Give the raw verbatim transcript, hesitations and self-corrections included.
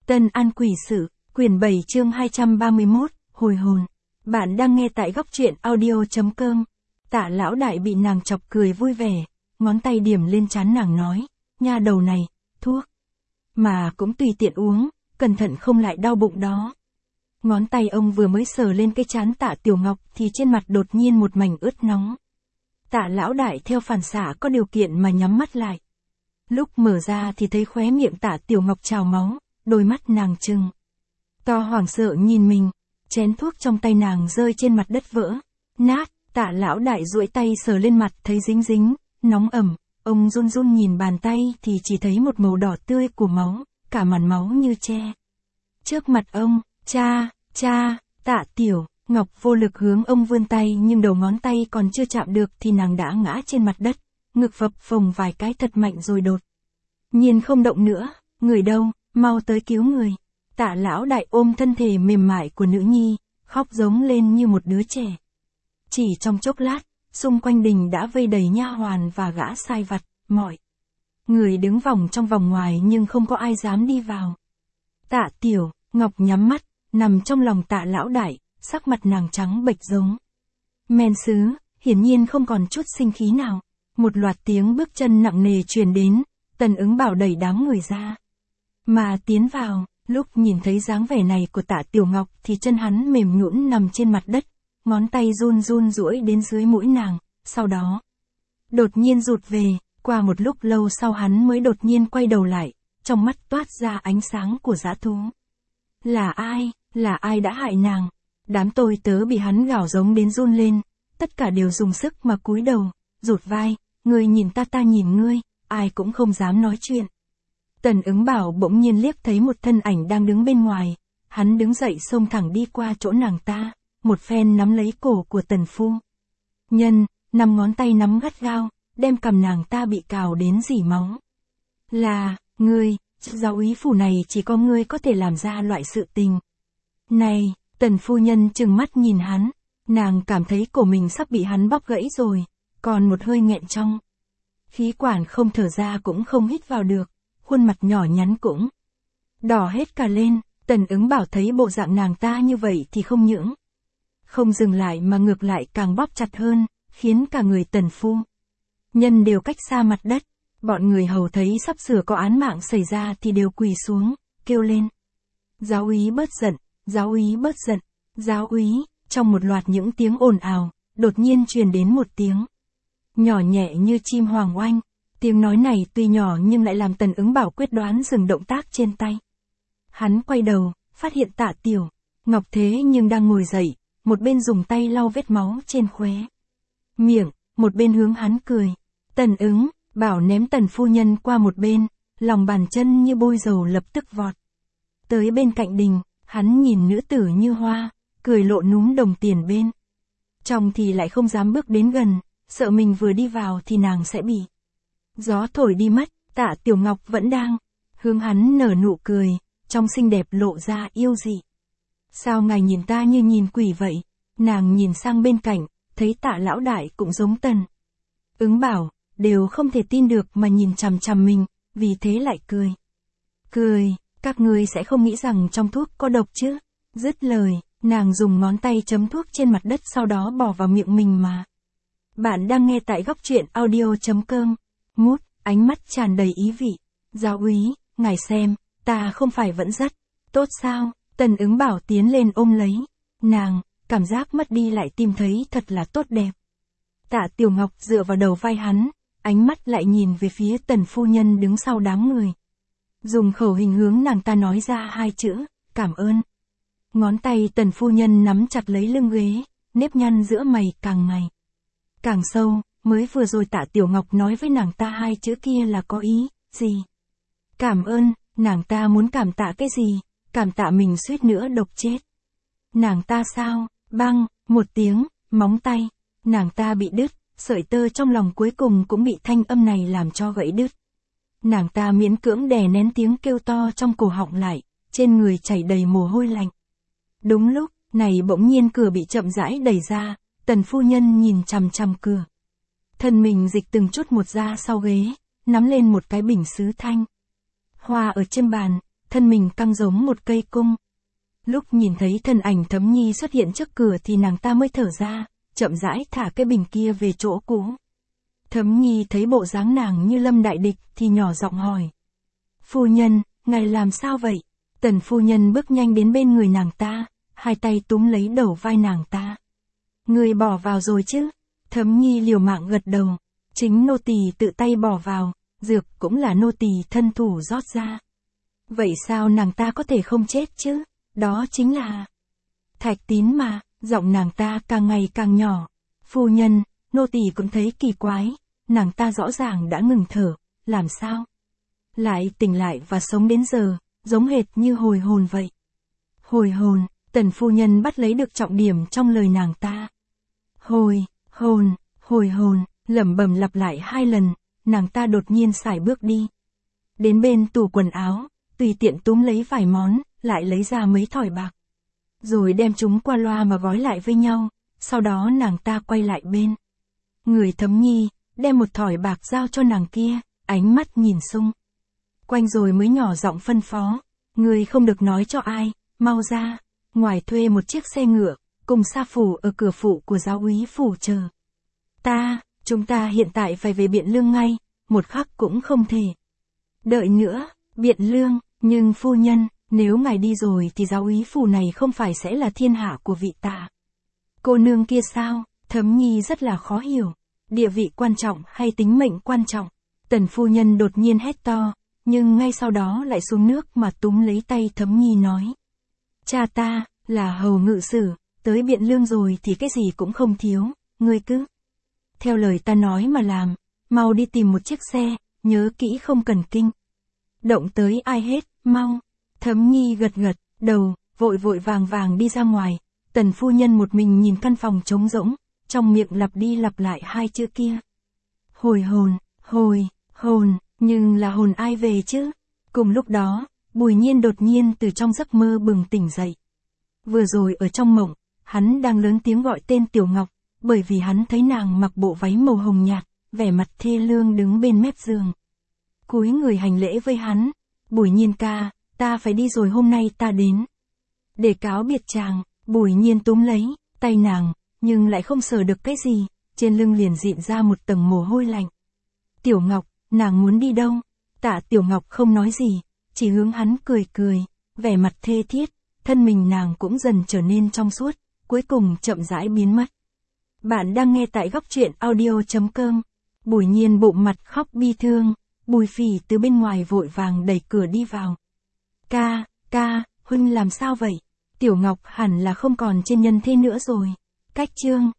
Tân An Quỷ Sự, quyển bảy chương hai trăm ba mươi mốt, hồi hồn. Bạn đang nghe tại góc truyện audio.com. Tạ lão đại bị nàng chọc cười vui vẻ, ngón tay điểm lên trán nàng nói, nha đầu này, thuốc. Mà cũng tùy tiện uống, cẩn thận không lại đau bụng đó. Ngón tay ông vừa mới sờ lên cái trán Tạ Tiểu Ngọc thì trên mặt đột nhiên một mảnh ướt nóng. Tạ lão đại theo phản xạ có điều kiện mà nhắm mắt lại. Lúc mở ra thì thấy khóe miệng Tạ Tiểu Ngọc trào máu, đôi mắt nàng trừng to hoảng sợ nhìn mình, chén thuốc trong tay nàng rơi trên mặt đất vỡ nát. Tạ lão đại duỗi tay sờ lên mặt thấy dính dính, nóng ẩm, ông run run nhìn bàn tay thì chỉ thấy một màu đỏ tươi của máu, cả màn máu như che. Trước mặt ông, cha, cha, Tạ Tiểu Ngọc vô lực hướng ông vươn tay nhưng đầu ngón tay còn chưa chạm được thì nàng đã ngã trên mặt đất, ngực phập phồng vài cái thật mạnh rồi đột nhiên không động nữa. Người đâu, mau tới cứu người. Tạ lão đại ôm thân thể mềm mại của nữ nhi, khóc giống lên như một đứa trẻ. Chỉ trong chốc lát, xung quanh đình đã vây đầy nha hoàn và gã sai vặt, mọi người đứng vòng trong vòng ngoài nhưng không có ai dám đi vào. Tạ Tiểu Ngọc nhắm mắt, nằm trong lòng Tạ lão đại, sắc mặt nàng trắng bệch giống men sứ, hiển nhiên không còn chút sinh khí nào. Một loạt tiếng bước chân nặng nề truyền đến, Tần Ứng Bảo đẩy đám người ra mà tiến vào. Lúc nhìn thấy dáng vẻ này của Tạ Tiểu Ngọc thì chân hắn mềm nhũn nằm trên mặt đất, ngón tay run run duỗi đến dưới mũi nàng, sau đó đột nhiên rụt về. Qua một lúc lâu sau hắn mới đột nhiên quay đầu lại, trong mắt toát ra ánh sáng của dã thú. Là ai, là ai đã hại nàng? Đám tôi tớ bị hắn gào giống đến run lên, tất cả đều dùng sức mà cúi đầu, rụt vai, ngươi nhìn ta ta nhìn ngươi, ai cũng không dám nói chuyện. Tần Ứng Bảo bỗng nhiên liếc thấy một thân ảnh đang đứng bên ngoài, hắn đứng dậy xông thẳng đi qua chỗ nàng ta, một phen nắm lấy cổ của Tần phu nhân, năm ngón tay nắm gắt gao, đem cằm nàng ta bị cào đến rỉ máu. Là, ngươi, giáo úy phủ này chỉ có ngươi có thể làm ra loại sự tình này. Tần phu nhân trừng mắt nhìn hắn, nàng cảm thấy cổ mình sắp bị hắn bóp gãy rồi, còn một hơi nghẹn trong khí quản không thở ra cũng không hít vào được, khuôn mặt nhỏ nhắn cũng đỏ hết cả lên. Tần Ứng Bảo thấy bộ dạng nàng ta như vậy thì không những không dừng lại mà ngược lại càng bóp chặt hơn, khiến cả người Tần phu nhân đều cách xa mặt đất. Bọn người hầu thấy sắp sửa có án mạng xảy ra thì đều quỳ xuống, kêu lên. Giáo úy bớt giận, giáo úy bớt giận, giáo úy. Trong một loạt những tiếng ồn ào, đột nhiên truyền đến một tiếng nhỏ nhẹ như chim hoàng oanh. Tiếng nói này tuy nhỏ nhưng lại làm Tần Ứng Bảo quyết đoán dừng động tác trên tay. Hắn quay đầu, phát hiện Tạ Tiểu Ngọc thế nhưng đang ngồi dậy, một bên dùng tay lau vết máu trên khóe miệng, một bên hướng hắn cười. Tần Ứng Bảo ném Tần phu nhân qua một bên, lòng bàn chân như bôi dầu lập tức vọt tới bên cạnh đình. Hắn nhìn nữ tử như hoa, cười lộ núm đồng tiền bên trong thì lại không dám bước đến gần, sợ mình vừa đi vào thì nàng sẽ bị gió thổi đi mất. Tạ Tiểu Ngọc vẫn đang hướng hắn nở nụ cười, trong xinh đẹp lộ ra yêu dị. Sao ngài nhìn ta như nhìn quỷ vậy? Nàng nhìn sang bên cạnh, thấy Tạ lão đại cũng giống Tần Ứng Bảo, đều không thể tin được mà nhìn chằm chằm mình, vì thế lại cười. Cười, các ngươi sẽ không nghĩ rằng trong thuốc có độc chứ? Dứt lời, nàng dùng ngón tay chấm thuốc trên mặt đất sau đó bỏ vào miệng mình mà. Bạn đang nghe tại góc truyện audio.com. Mút, ánh mắt tràn đầy ý vị. Giáo úy, ngài xem, ta không phải vẫn rất tốt sao? Tần Ứng Bảo tiến lên ôm lấy nàng, cảm giác mất đi lại tìm thấy thật là tốt đẹp. Tạ Tiểu Ngọc dựa vào đầu vai hắn, ánh mắt lại nhìn về phía Tần phu nhân đứng sau đám người. Dùng khẩu hình hướng nàng ta nói ra hai chữ, cảm ơn. Ngón tay Tần phu nhân nắm chặt lấy lưng ghế, nếp nhăn giữa mày càng ngày càng sâu. Mới vừa rồi Tạ Tiểu Ngọc nói với nàng ta hai chữ kia là có ý gì? Cảm ơn. Nàng ta muốn cảm tạ cái gì? Cảm tạ mình suýt nữa độc chết nàng ta sao? Băng, một tiếng, móng tay nàng ta bị đứt, sợi tơ trong lòng cuối cùng cũng bị thanh âm này làm cho gãy đứt. Nàng ta miễn cưỡng đè nén tiếng kêu to trong cổ họng lại, trên người chảy đầy mồ hôi lạnh. Đúng lúc này bỗng nhiên cửa bị chậm rãi đẩy ra, Tần phu nhân nhìn chằm chằm cửa, thân mình dịch từng chút một ra sau ghế, nắm lên một cái bình sứ thanh hoa ở trên bàn, thân mình căng giống một cây cung. Lúc nhìn thấy thân ảnh Thấm Nhi xuất hiện trước cửa thì nàng ta mới thở ra, chậm rãi thả cái bình kia về chỗ cũ. Thấm Nhi thấy bộ dáng nàng như lâm đại địch thì nhỏ giọng hỏi. Phu nhân, ngài làm sao vậy? Tần phu nhân bước nhanh đến bên người nàng ta, hai tay túm lấy đầu vai nàng ta. Người bỏ vào rồi chứ? Thấm Nhi liều mạng gật đầu. Chính nô tỳ tự tay bỏ vào, dược cũng là nô tỳ thân thủ rót ra. Vậy sao nàng ta có thể không chết chứ? Đó chính là Thạch Tín mà. Giọng nàng ta càng ngày càng nhỏ. Phu nhân, nô tỳ cũng thấy kỳ quái, nàng ta rõ ràng đã ngừng thở, làm sao? Lại tỉnh lại và sống đến giờ, giống hệt như hồi hồn vậy. Hồi hồn, Tần phu nhân bắt lấy được trọng điểm trong lời nàng ta. Hồi, hồn, hồi hồn, lẩm bẩm lặp lại hai lần, nàng ta đột nhiên sải bước đi. Đến bên tủ quần áo, tùy tiện túm lấy vài món, lại lấy ra mấy thỏi bạc. Rồi đem chúng qua loa mà gói lại với nhau, sau đó nàng ta quay lại bên người Thấm Nhi, đem một thỏi bạc giao cho nàng kia, ánh mắt nhìn xung quanh rồi mới nhỏ giọng phân phó. Người không được nói cho ai, mau ra, ngoài thuê một chiếc xe ngựa, cùng sa phủ ở cửa phụ của giáo úy phủ chờ. Ta, chúng ta hiện tại phải về Biện Lương ngay, một khắc cũng không thể đợi nữa. Biện Lương, nhưng phu nhân, nếu ngài đi rồi thì giáo úy phủ này không phải sẽ là thiên hạ của vị Tạ cô nương kia sao? Thấm Nhi rất là khó hiểu. Địa vị quan trọng hay tính mệnh quan trọng? Tần phu nhân đột nhiên hét to, nhưng ngay sau đó lại xuống nước mà túm lấy tay Thấm Nhi nói. Cha ta, là hầu ngự sử, tới Biện Lương rồi thì cái gì cũng không thiếu, ngươi cứ theo lời ta nói mà làm, mau đi tìm một chiếc xe, nhớ kỹ không cần kinh động tới ai hết, mau. Thấm Nhi gật gật đầu, vội vội vàng vàng đi ra ngoài. Tần phu nhân một mình nhìn căn phòng trống rỗng, trong miệng lặp đi lặp lại hai chữ kia. Hồi hồn, hồi, hồn, nhưng là hồn ai về chứ? Cùng lúc đó, Bùi Nhiên đột nhiên từ trong giấc mơ bừng tỉnh dậy. Vừa rồi ở trong mộng, hắn đang lớn tiếng gọi tên Tiểu Ngọc, bởi vì hắn thấy nàng mặc bộ váy màu hồng nhạt, vẻ mặt thê lương đứng bên mép giường. Cúi người hành lễ với hắn. Bùi Nhiên ca, ta phải đi rồi, hôm nay ta đến để cáo biệt chàng. Bùi Nhiên túm lấy tay nàng, nhưng lại không sờ được cái gì, trên lưng liền dịn ra một tầng mồ hôi lạnh. Tiểu Ngọc, nàng muốn đi đâu? Tạ Tiểu Ngọc không nói gì, chỉ hướng hắn cười cười, vẻ mặt thê thiết, thân mình nàng cũng dần trở nên trong suốt, cuối cùng chậm rãi biến mất. Bạn đang nghe tại góc truyện audio chấm com. Bùi Nhiên bụng mặt khóc bi thương, Bùi Phỉ từ bên ngoài vội vàng đẩy cửa đi vào. Ca, ca, huynh làm sao vậy? Tiểu Ngọc hẳn là không còn trên nhân thế nữa rồi. Cách chương